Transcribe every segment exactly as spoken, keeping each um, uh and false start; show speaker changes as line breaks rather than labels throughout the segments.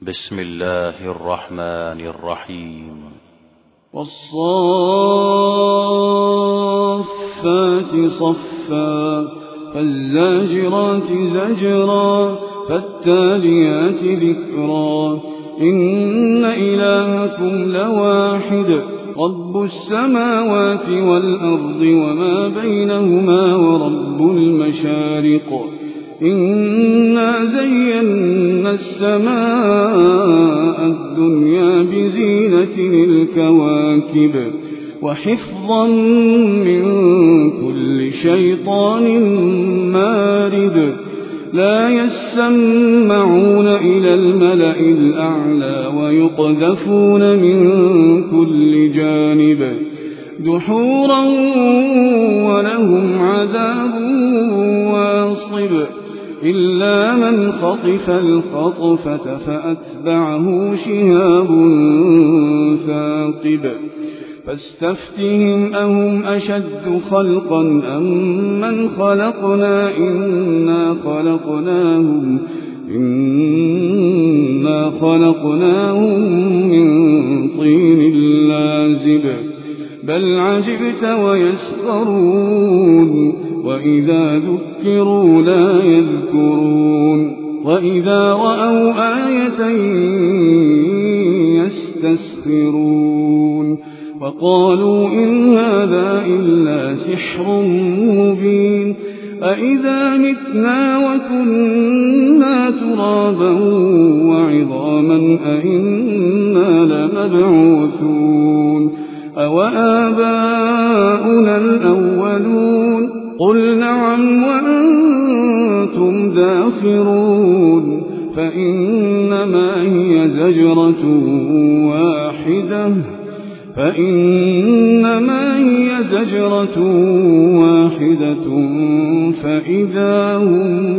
بسم الله الرحمن الرحيم.
والصافات صفا فالزاجرات زجرا فالتاليات ذكرا إن إلهكم لواحد رب السماوات والأرض وما بينهما ورب المشارق إنا زينا السماء الدنيا بزينة الكواكب وحفظا من كل شيطان مارد لا يسمعون إلى الملأ الأعلى ويقذفون من كل جانب دحورا ولهم عذاب واصب إلا من خطف الخطفة فأتبعه شهاب ثاقب فاستفتهم أهم أشد خلقا أم من خلقنا إنا خلقناهم إنا خلقناهم من طين لازب بل عجبت ويسخرون وإذا ذكروا لا يذكرون وإذا رأوا آية يستسخرون وقالوا إن هذا إلا سحر مبين أإذا متنا وكنا ترابا وعظاما أإنا لمبعوثون أوآباؤنا الأولون قل نعم وأنتم داخرون فإنما هي زجرة واحدة فإنما هي زجرة واحدة فإذا هم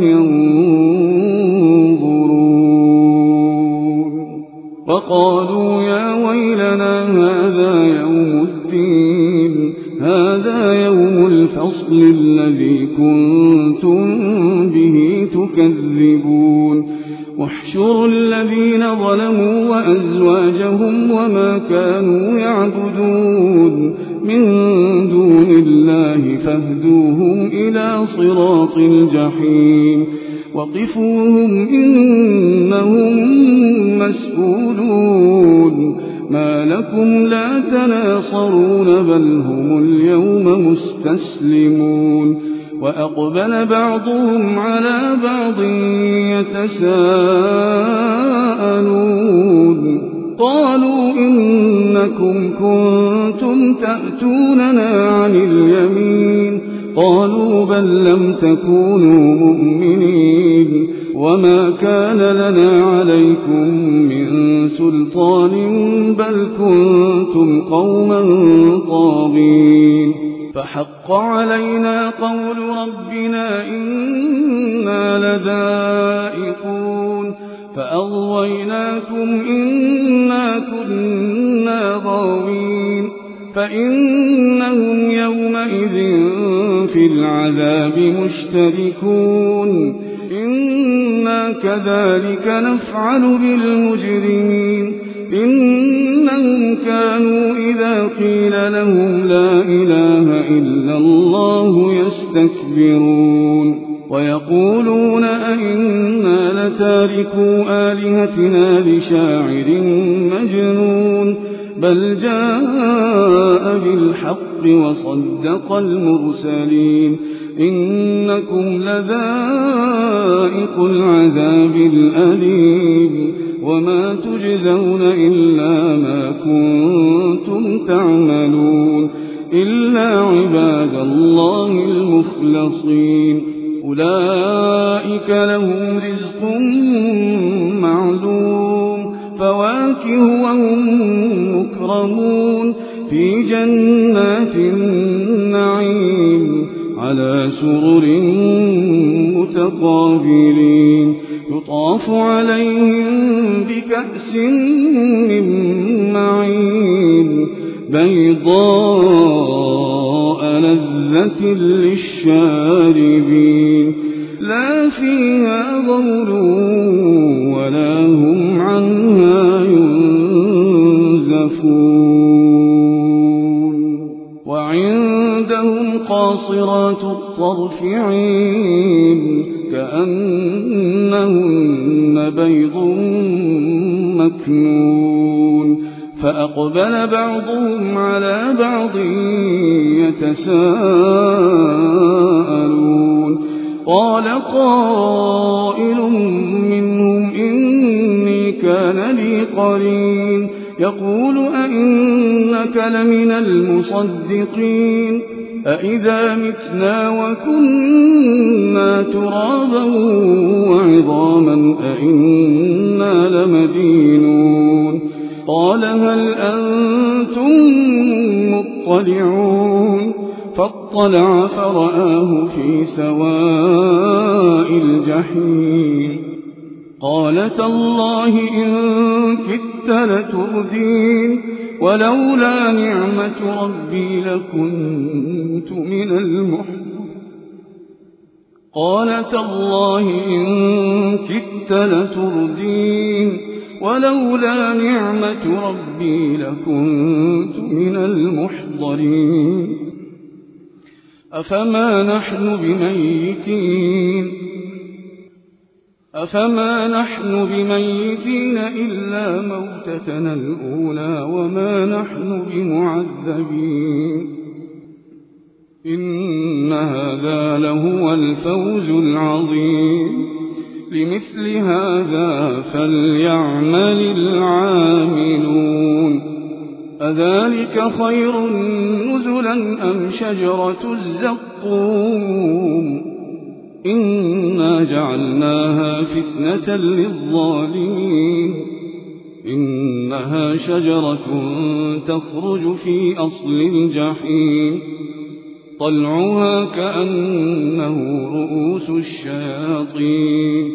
ينظرون وقالوا يا ويلنا هذا يوم الدين هذا يوم الفصل الذي كنتم به تكذبون واحشروا الذين ظلموا وأزواجهم وما كانوا يعبدون من دون الله فاهدوهم إلى صراط الجحيم وقفوهم إنهم مسؤولون ما لكم لا تناصرون بل هم اليوم مستسلمون وأقبل بعضهم على بعض يتساءلون قالوا إنكم كنتم تأتوننا عن اليمين قالوا بل لم تكونوا مؤمنين وما كان لنا عليكم من سلطان بل كنتم قوما طاغين فحق علينا قول ربنا إنا لذائقون فأغويناكم إنا كنا غاوين فإنهم يومئذ في العذاب مشتركون إنا كذلك نفعل بالمجرمين إنهم كانوا إذا قيل لهم لا إله إلا الله يستكبرون ويقولون أئنا لتاركو آلهتنا لشاعر مجنون بل جاء بالحق وصدق المرسلين إنكم لذائق العذاب الأليم وما تجزون إلا ما كنتم تعملون إلا عباد الله المخلصين أولئك لهم رزق معلوم فواكه وهم مكرمون في جنات النعيم على سرر متقابلين يطاف عليهم بكأس من معين بيضاء لذة للشاربين لا فيها غول ولا هم عنه قاصرات الطرف عين كأنهن بيض مكنون فأقبل بعضهم على بعض يتساءلون قال قائل منهم إني كان لي قرين يقول أئنك لمن المصدقين أئذا متنا وكنا ترابا وعظاما أئنا لمدينون قال هل أنتم مطلعون فاطلع فرآه في سواء الجحيم قال تالله إن كدت لتردين ولولا نعمة ربي لكنت من المحضرين قال تالله إن كدت لتردين ولولا نعمة ربي لكنت من المحضرين أفما نحن بميتين أفما نحن بميتين إلا موتتنا الأولى وما نحن بمعذبين إن هذا لهو الفوز العظيم لمثل هذا فليعمل العاملون أذلك خير نزلا أم شجرة الزقوم إنا جعلناها فتنة للظالمين إنها شجرة تخرج في أصل الجحيم طلعها كأنه رؤوس الشياطين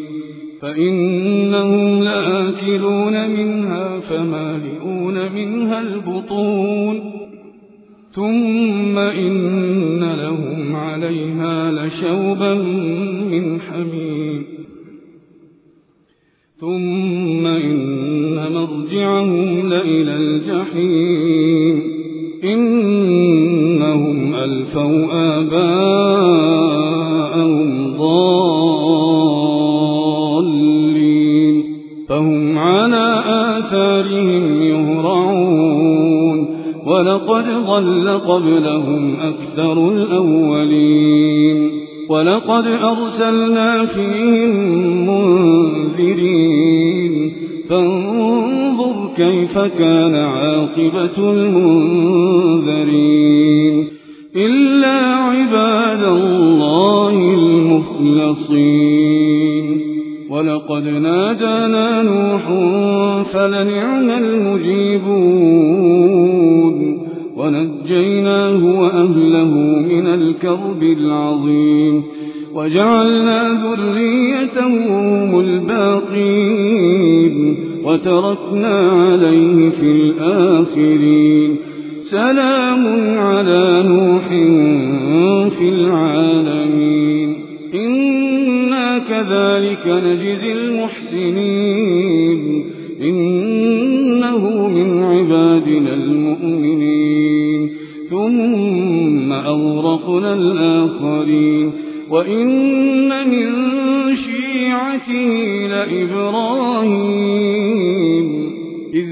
فإنهم لآكلون منها فمالئون منها البطون ثم إن لهم عليها لشوبا من حميم ثم إن مرجعهم لإلى الجحيم إنهم ألفوا آباءهم ضالين فهم على آثارهم يهرعون ولقد ضل قبلهم أكثر الأولين ولقد أرسلنا فيهم منذرين فانظر كيف كان عاقبة المنذرين إلا عباد الله المخلصين ولقد نادانا نوح فلنعم المجيبون ونجيناه وأهله من الكرب العظيم وجعلنا ذريته هم الباقين وتركنا عليه في الآخرين سلام على نوح في العالمين إنا كذلك نجزي المحسنين إنه من عبادنا المؤمنين ثم أغرقنا الآخرين وإن من شيعته لإبراهيم إذ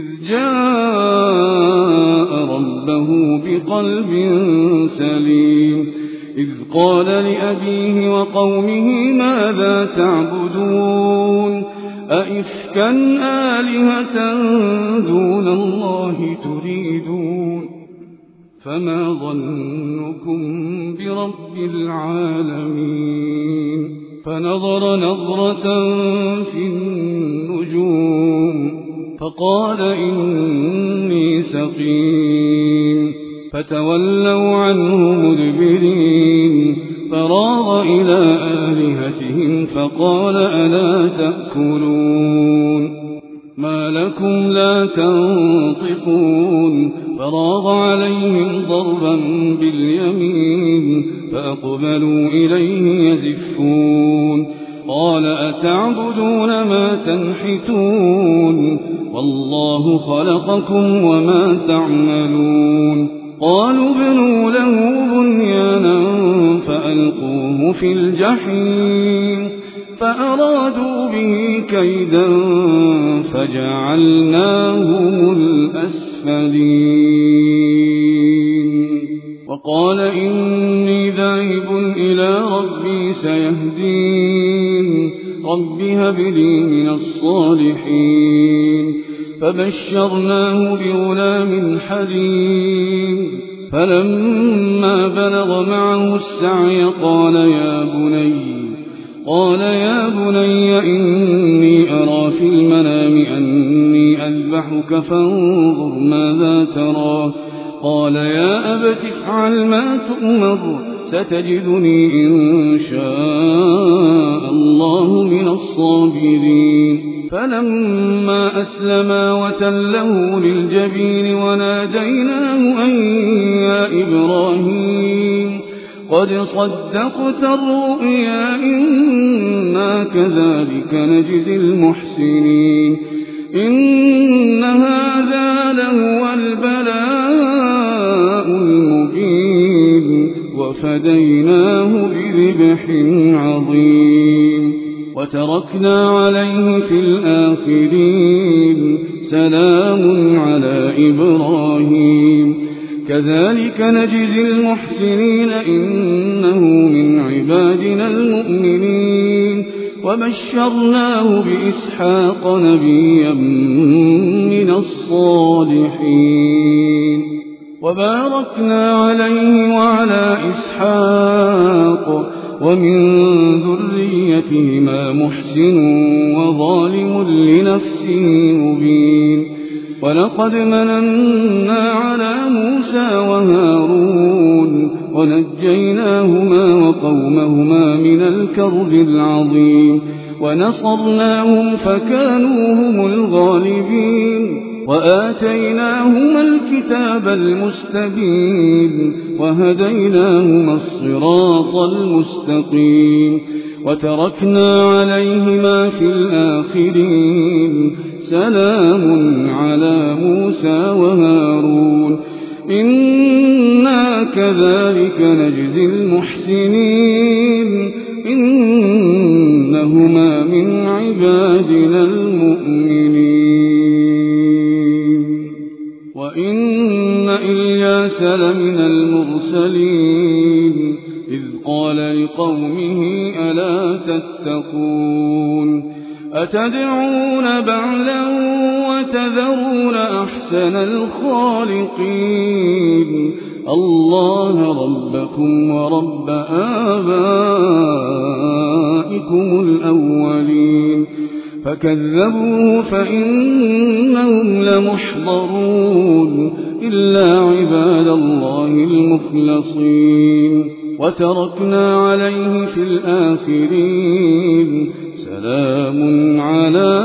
جاء ربه بقلب سليم إذ قال لأبيه وقومه ماذا تعبدون أئفكا آلهة دون الله تريدون فما ظنكم برب العالمين فنظر نظرة في النجوم فقال إني سقيم فتولوا عنه مدبرين فراغ إلى آلهتهم فقال ألا تأكلون ما لكم لا تنطقون فراغ عليهم ضربا باليمين فأقبلوا إليه يزفون قال أتعبدون ما تنحتون والله خلقكم وما تعملون قالوا ابنوا له بنيانا فألقوه في الجحيم فأرادوا به كيدا فجعلناهم الأسفلين وقال إني ذاهب إلى ربي سيهدين رب هب لي من الصالحين فبشرناه بغلام حليم فلما بلغ معه السعي قال يا بني قال يا بني إني أرى في المنام أني أذبحك فانظر ماذا ترى قال يا أبت افعل ما تؤمر ستجدني إن شاء الله من الصابرين فلما أسلما وتله للجبين وناديناه أن يا إبراهيم قد صدقت الرؤيا إنا كذلك نجزي المحسنين إن هذا لهو البلاء المبين وفديناه بذبح عظيم وتركنا عليه في الآخرين سلام على إبراهيم كذلك نجزي المحسنين إنه من عبادنا المؤمنين وبشرناه بإسحاق نبيا من الصالحين وباركنا عليه وعلى إسحاق ومن ذريتهما محسن وظالم لنفسه مبين ولقد مننا على موسى وهارون ونجيناهما وقومهما من الكرب العظيم ونصرناهم فكانوا هم الغالبين وآتيناهما الكتاب المستبين وهديناهما الصراط المستقيم وتركنا عليهما في الآخرين سلام على موسى وهارون إنا كذلك نجزي المحسنين إنهما من عبادنا المؤمنين وإن إلياس لمن المرسلين إذ قال لقومه ألا تتقون أتدعون بعلا وتذرون أحسن الخالقين الله ربكم ورب آبائكم الأولين فكذبوه فإنهم لمحضرون إلا عباد الله المخلصين وتركنا عليه في الآخرين سلام على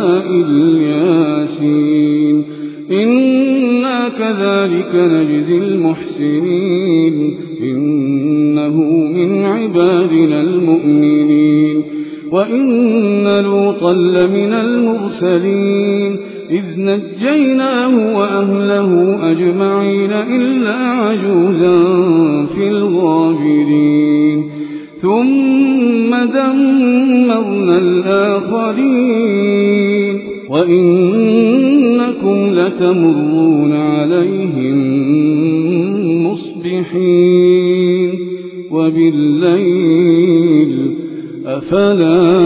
الياسين إنا كذلك نجزي المحسنين إنه من عبادنا المؤمنين وإن لوطا لمن المرسلين إذ نجيناه وأهله أجمعين إلا عجوزا في الغابرين ثم دمرنا الآخرين وإنكم لتمرون عليهم مصبحين وبالليل أفلا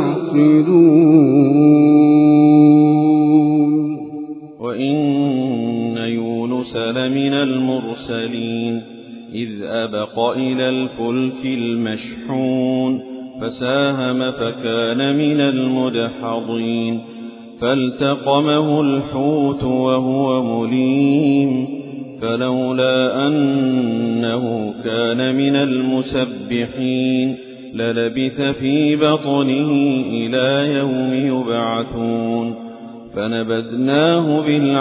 تعقلون
وإن يونس لمن المرسلين إذ أبق إلى الفلك المشحون فساهم فكان من المدحضين فالتقمه الحوت وهو مليم فلولا أنه كان من المسبحين للبث في بطنه إلى يوم يبعثون فنبذناه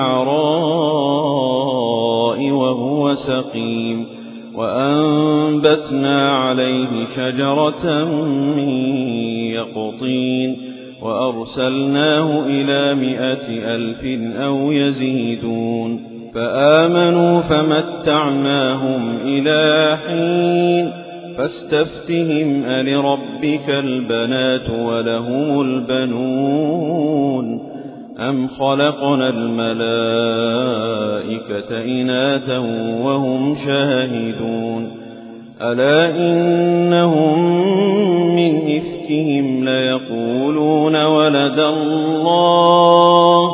بالعراء وهو سقيم وأنبتنا عليه شجرة من يقطين وأرسلناه إلى مائة ألف أو يزيدون فآمنوا فمتعناهم إلى حين فاستفتهم ألربك البنات ولهم البنون أم خلقنا الملائكة إناثا وهم شاهدون ألا إنهم من إفكهم ليقولون ولد الله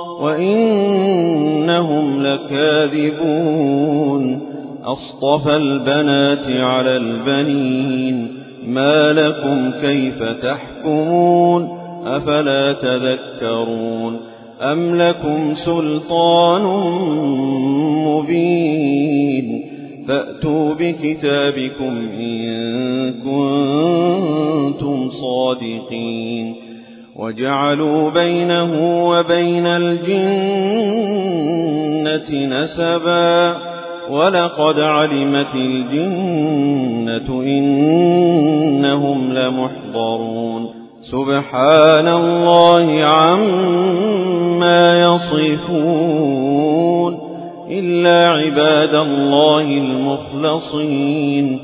وإنهم لكاذبون أصطفى البنات على البنين ما لكم كيف تحكمون أفلا تذكرون أم لكم سلطان مبين فأتوا بكتابكم إن كنتم صادقين وجعلوا بينه وبين الجنة نسبا ولقد علمت الجنة إنهم لمحضرون سبحان الله عما يصفون إلا عباد الله المخلصين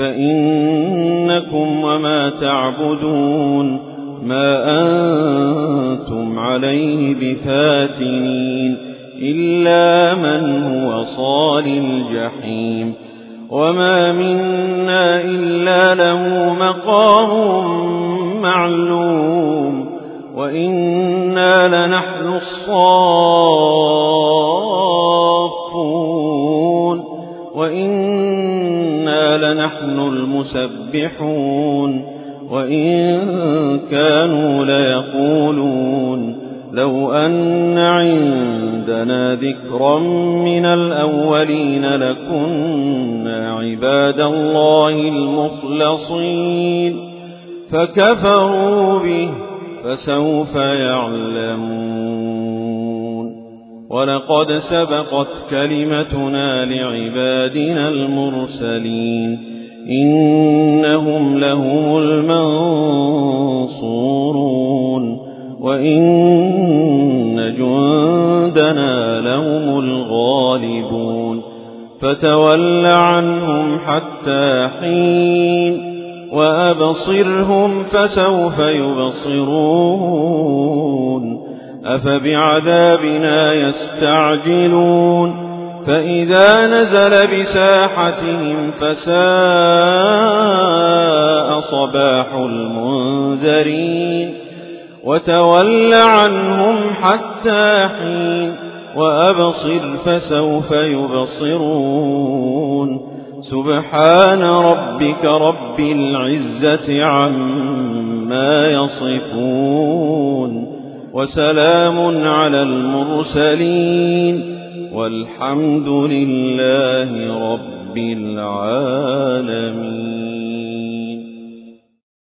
فإنكم وما تعبدون ما أنتم عليه بفاتنين إلا من هو صال الجحيم وما منا إلا له مقام معلوم وإنا لنحن الصافون وإنا لنحن المسبحون وإن كانوا ليقولون لو أن عندنا ذكرا من الأولين لكنا عباد الله المخلصين فكفروا به فسوف يعلمون ولقد سبقت كلمتنا لعبادنا المرسلين إنهم لهم المنصورون وإن جندنا لهم الغالبون فتول عنهم حتى حين وأبصرهم فسوف يبصرون أفبعذابنا يستعجلون فإذا نزل بساحتهم فساء صباح المنذرين وتول عنهم حتى حين وأبصر فسوف يبصرون سبحان ربك رب العزة عما يصفون وسلام على المرسلين والحمد لله رب العالمين.